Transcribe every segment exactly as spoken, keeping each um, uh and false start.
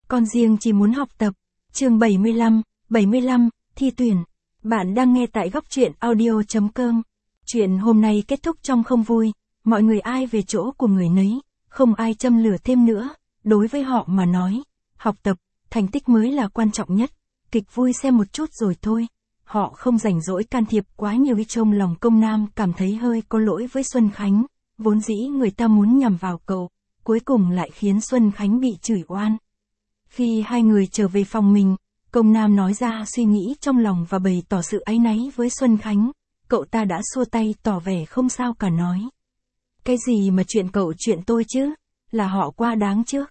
con riêng chỉ muốn học tập. Chương bảy mươi lăm, bảy mươi lăm, thi tuyển. Bạn đang nghe tại góc truyện audio chấm com. Chuyện hôm nay kết thúc trong không vui, mọi người ai về chỗ của người nấy, không ai châm lửa thêm nữa. Đối với họ mà nói, học tập, thành tích mới là quan trọng nhất, kịch vui xem một chút rồi thôi. Họ không rảnh rỗi can thiệp quá nhiều. Trong lòng Công Nam cảm thấy hơi có lỗi với Xuân Khánh, vốn dĩ người ta muốn nhằm vào cậu, cuối cùng lại khiến Xuân Khánh bị chửi oan. Khi hai người trở về phòng mình, Công Nam nói ra suy nghĩ trong lòng và bày tỏ sự áy náy với Xuân Khánh. Cậu ta đã xua tay tỏ vẻ không sao cả, nói: cái gì mà chuyện cậu chuyện tôi chứ, là họ quá đáng chứ.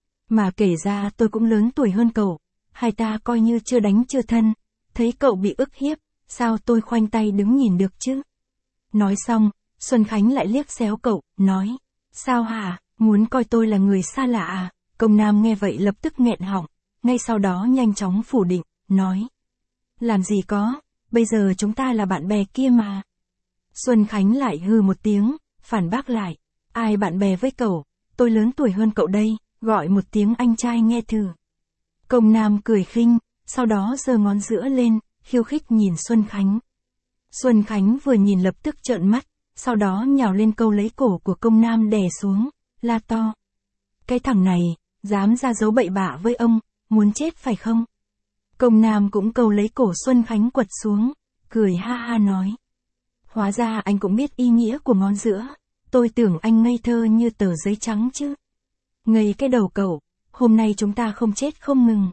Mà kể ra tôi cũng lớn tuổi hơn cậu, hai ta coi như chưa đánh chưa thân, thấy cậu bị ức hiếp, sao tôi khoanh tay đứng nhìn được chứ. Nói xong, Xuân Khánh lại liếc xéo cậu, nói: sao hả, muốn coi tôi là người xa lạ à? Công Nam nghe vậy lập tức nghẹn họng, ngay sau đó nhanh chóng phủ định, nói: làm gì có, bây giờ chúng ta là bạn bè kia mà. Xuân Khánh lại hừ một tiếng, phản bác lại: ai bạn bè với cậu, tôi lớn tuổi hơn cậu đây, gọi một tiếng anh trai nghe thử. Công Nam cười khinh, sau đó giơ ngón giữa lên, khiêu khích nhìn Xuân Khánh. Xuân Khánh vừa nhìn lập tức trợn mắt, sau đó nhào lên câu lấy cổ của Công Nam đè xuống, la to: cái thằng này, dám ra dấu bậy bạ với ông, muốn chết phải không? Công Nam cũng câu lấy cổ Xuân Khánh quật xuống, cười ha ha nói: hóa ra anh cũng biết ý nghĩa của ngón giữa, tôi tưởng anh ngây thơ như tờ giấy trắng chứ. Ngây cái đầu cậu, hôm nay chúng ta không chết không ngừng.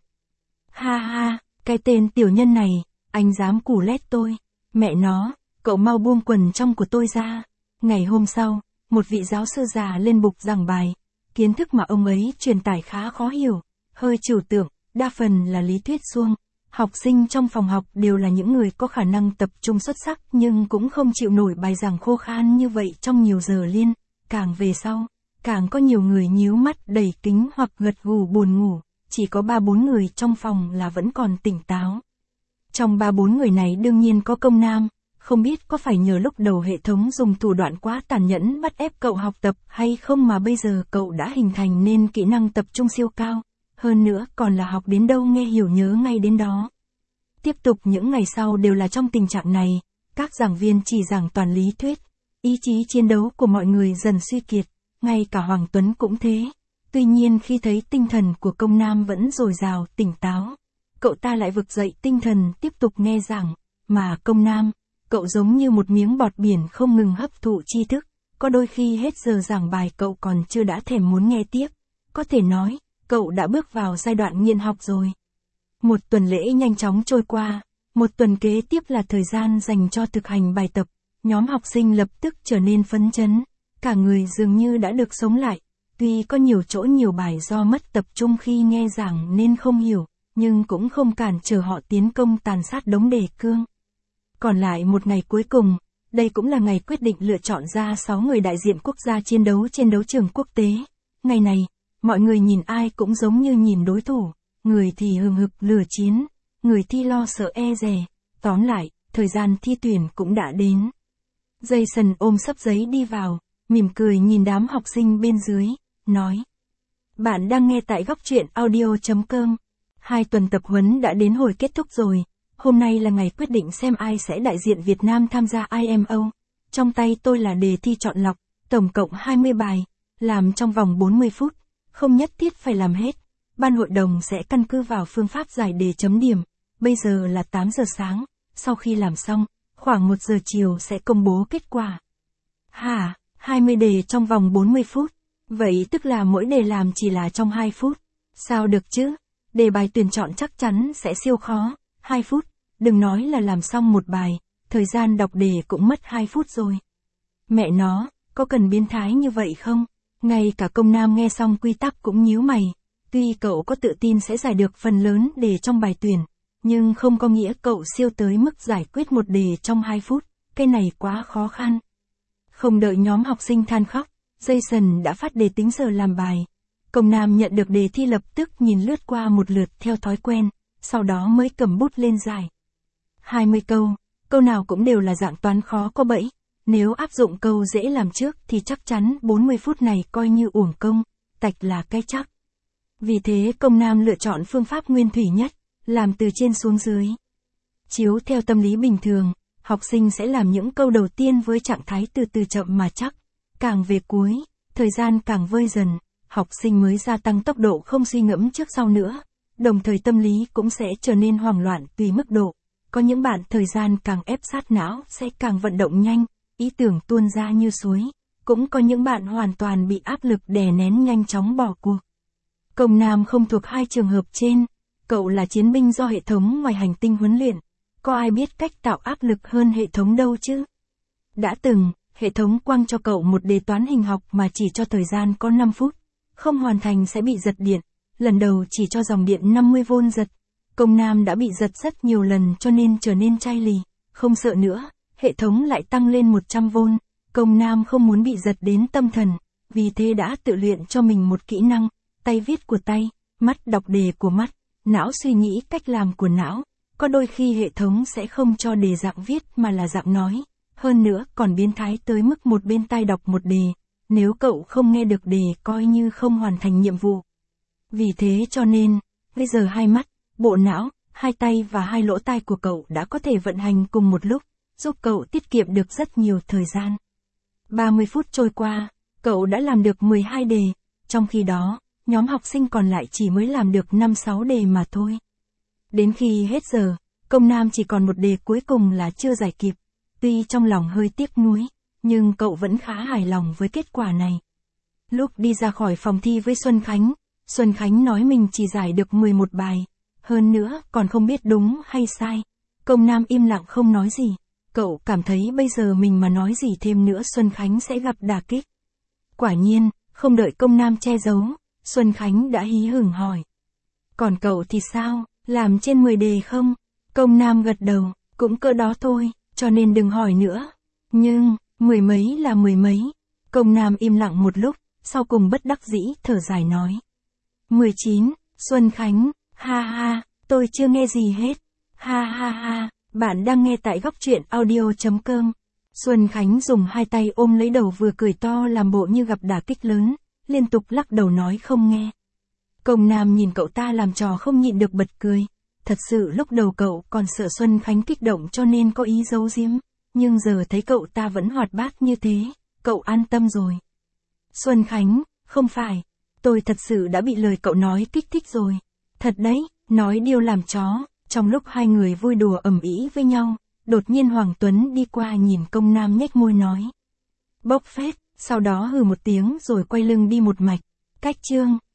Ha ha, cái tên tiểu nhân này, anh dám củ lét tôi, mẹ nó, cậu mau buông quần trong của tôi ra. Ngày hôm sau, một vị giáo sư già lên bục giảng bài, kiến thức mà ông ấy truyền tải khá khó hiểu, hơi trừu tượng, đa phần là lý thuyết suông. Học sinh trong phòng học đều là những người có khả năng tập trung xuất sắc nhưng cũng không chịu nổi bài giảng khô khan như vậy trong nhiều giờ liên. Càng về sau, càng có nhiều người nhíu mắt đầy kính hoặc gật gù buồn ngủ, chỉ có ba bốn người trong phòng là vẫn còn tỉnh táo. Trong ba bốn người này đương nhiên có Công Nam, không biết có phải nhờ lúc đầu hệ thống dùng thủ đoạn quá tàn nhẫn bắt ép cậu học tập hay không mà bây giờ cậu đã hình thành nên kỹ năng tập trung siêu cao, hơn nữa còn là học đến đâu nghe hiểu nhớ ngay đến đó. Tiếp tục những ngày sau đều là trong tình trạng này, các giảng viên chỉ giảng toàn lý thuyết, ý chí chiến đấu của mọi người dần suy kiệt, ngay cả Hoàng Tuấn cũng thế. Tuy nhiên khi thấy tinh thần của Công Nam vẫn dồi dào, tỉnh táo, cậu ta lại vực dậy tinh thần tiếp tục nghe giảng, mà Công Nam, cậu giống như một miếng bọt biển không ngừng hấp thụ tri thức, có đôi khi hết giờ giảng bài cậu còn chưa đã thèm muốn nghe tiếp, có thể nói, cậu đã bước vào giai đoạn nghiện học rồi. Một tuần lễ nhanh chóng trôi qua, một tuần kế tiếp là thời gian dành cho thực hành bài tập, nhóm học sinh lập tức trở nên phấn chấn, cả người dường như đã được sống lại, tuy có nhiều chỗ nhiều bài do mất tập trung khi nghe giảng nên không hiểu, nhưng cũng không cản trở họ tiến công tàn sát đống đề cương. Còn lại một ngày cuối cùng, đây cũng là ngày quyết định lựa chọn ra sáu người đại diện quốc gia chiến đấu trên đấu trường quốc tế. Ngày này, mọi người nhìn ai cũng giống như nhìn đối thủ, người thì hừng hực lửa chiến, người thì lo sợ e dè, tóm lại, thời gian thi tuyển cũng đã đến. Jason ôm xấp giấy đi vào, mỉm cười nhìn đám học sinh bên dưới, nói: bạn đang nghe tại góc truyện audio chấm com. Hai tuần tập huấn đã đến hồi kết thúc rồi, hôm nay là ngày quyết định xem ai sẽ đại diện Việt Nam tham gia I M O. Trong tay tôi là đề thi chọn lọc, tổng cộng hai mươi bài, làm trong vòng bốn mươi phút, không nhất thiết phải làm hết. Ban hội đồng sẽ căn cứ vào phương pháp giải đề chấm điểm, bây giờ là tám giờ sáng, sau khi làm xong, khoảng một giờ chiều sẽ công bố kết quả. Hả, hai mươi đề trong vòng bốn mươi phút, vậy tức là mỗi đề làm chỉ là trong hai phút, sao được chứ, đề bài tuyển chọn chắc chắn sẽ siêu khó, hai phút, đừng nói là làm xong một bài, thời gian đọc đề cũng mất hai phút rồi. Mẹ nó, có cần biến thái như vậy không? Ngay cả Công Nam nghe xong quy tắc cũng nhíu mày. Tuy cậu có tự tin sẽ giải được phần lớn đề trong bài tuyển, nhưng không có nghĩa cậu siêu tới mức giải quyết một đề trong hai phút, cái này quá khó khăn. Không đợi nhóm học sinh than khóc, Jason đã phát đề tính giờ làm bài. Công Nam nhận được đề thi lập tức nhìn lướt qua một lượt theo thói quen, sau đó mới cầm bút lên giải. hai mươi câu, câu nào cũng đều là dạng toán khó có bẫy, nếu áp dụng câu dễ làm trước thì chắc chắn bốn mươi phút này coi như uổng công, tạch là cái chắc. Vì thế Công Nam lựa chọn phương pháp nguyên thủy nhất, làm từ trên xuống dưới. Chiếu theo tâm lý bình thường, học sinh sẽ làm những câu đầu tiên với trạng thái từ từ chậm mà chắc. Càng về cuối, thời gian càng vơi dần, học sinh mới gia tăng tốc độ không suy ngẫm trước sau nữa. Đồng thời tâm lý cũng sẽ trở nên hoảng loạn tùy mức độ. Có những bạn thời gian càng ép sát não sẽ càng vận động nhanh, ý tưởng tuôn ra như suối. Cũng có những bạn hoàn toàn bị áp lực đè nén nhanh chóng bỏ cuộc. Công Nam không thuộc hai trường hợp trên. Cậu là chiến binh do hệ thống ngoài hành tinh huấn luyện. Có ai biết cách tạo áp lực hơn hệ thống đâu chứ? Đã từng, hệ thống quăng cho cậu một đề toán hình học mà chỉ cho thời gian có năm phút. Không hoàn thành sẽ bị giật điện. Lần đầu chỉ cho dòng điện năm mươi vôn giật. Công Nam đã bị giật rất nhiều lần cho nên trở nên chai lì. Không sợ nữa, hệ thống lại tăng lên một trăm vôn. Công Nam không muốn bị giật đến tâm thần. Vì thế đã tự luyện cho mình một kỹ năng. Tay viết của tay, mắt đọc đề của mắt, não suy nghĩ cách làm của não. Có đôi khi hệ thống sẽ không cho đề dạng viết mà là dạng nói. Hơn nữa còn biến thái tới mức một bên tai đọc một đề. Nếu cậu không nghe được đề coi như không hoàn thành nhiệm vụ. Vì thế cho nên, bây giờ hai mắt, bộ não, hai tay và hai lỗ tai của cậu đã có thể vận hành cùng một lúc, giúp cậu tiết kiệm được rất nhiều thời gian. ba mươi phút trôi qua, cậu đã làm được mười hai đề, trong khi đó, nhóm học sinh còn lại chỉ mới làm được năm sáu đề mà thôi. Đến khi hết giờ, Công Nam chỉ còn một đề cuối cùng là chưa giải kịp. Tuy trong lòng hơi tiếc nuối, nhưng cậu vẫn khá hài lòng với kết quả này. Lúc đi ra khỏi phòng thi với Xuân Khánh, Xuân Khánh nói mình chỉ giải được mười một bài. Hơn nữa còn không biết đúng hay sai. Công Nam im lặng không nói gì. Cậu cảm thấy bây giờ mình mà nói gì thêm nữa Xuân Khánh sẽ gặp đả kích. Quả nhiên, không đợi Công Nam che giấu, Xuân Khánh đã hí hửng hỏi. Còn cậu thì sao, làm trên mười đề không? Công Nam gật đầu, cũng cỡ đó thôi, cho nên đừng hỏi nữa. Nhưng, mười mấy là mười mấy. Công Nam im lặng một lúc, sau cùng bất đắc dĩ thở dài nói. mười chín, Xuân Khánh, ha ha, tôi chưa nghe gì hết. Ha ha ha, bạn đang nghe tại góc truyện audio chấm com. Xuân Khánh dùng hai tay ôm lấy đầu vừa cười to làm bộ như gặp đả kích lớn, liên tục lắc đầu nói không nghe. Công Nam nhìn cậu ta làm trò không nhịn được bật cười. Thật sự lúc đầu cậu còn sợ Xuân Khánh kích động cho nên có ý giấu giếm, nhưng giờ thấy cậu ta vẫn hoạt bát như thế, cậu an tâm rồi. Xuân Khánh, không phải, tôi thật sự đã bị lời cậu nói kích thích rồi. Thật đấy, nói điêu làm chó. Trong lúc hai người vui đùa ầm ĩ với nhau, đột nhiên Hoàng Tuấn đi qua nhìn Công Nam nhếch môi nói. Bốc phét, sau đó hừ một tiếng rồi quay lưng đi một mạch. Cách chương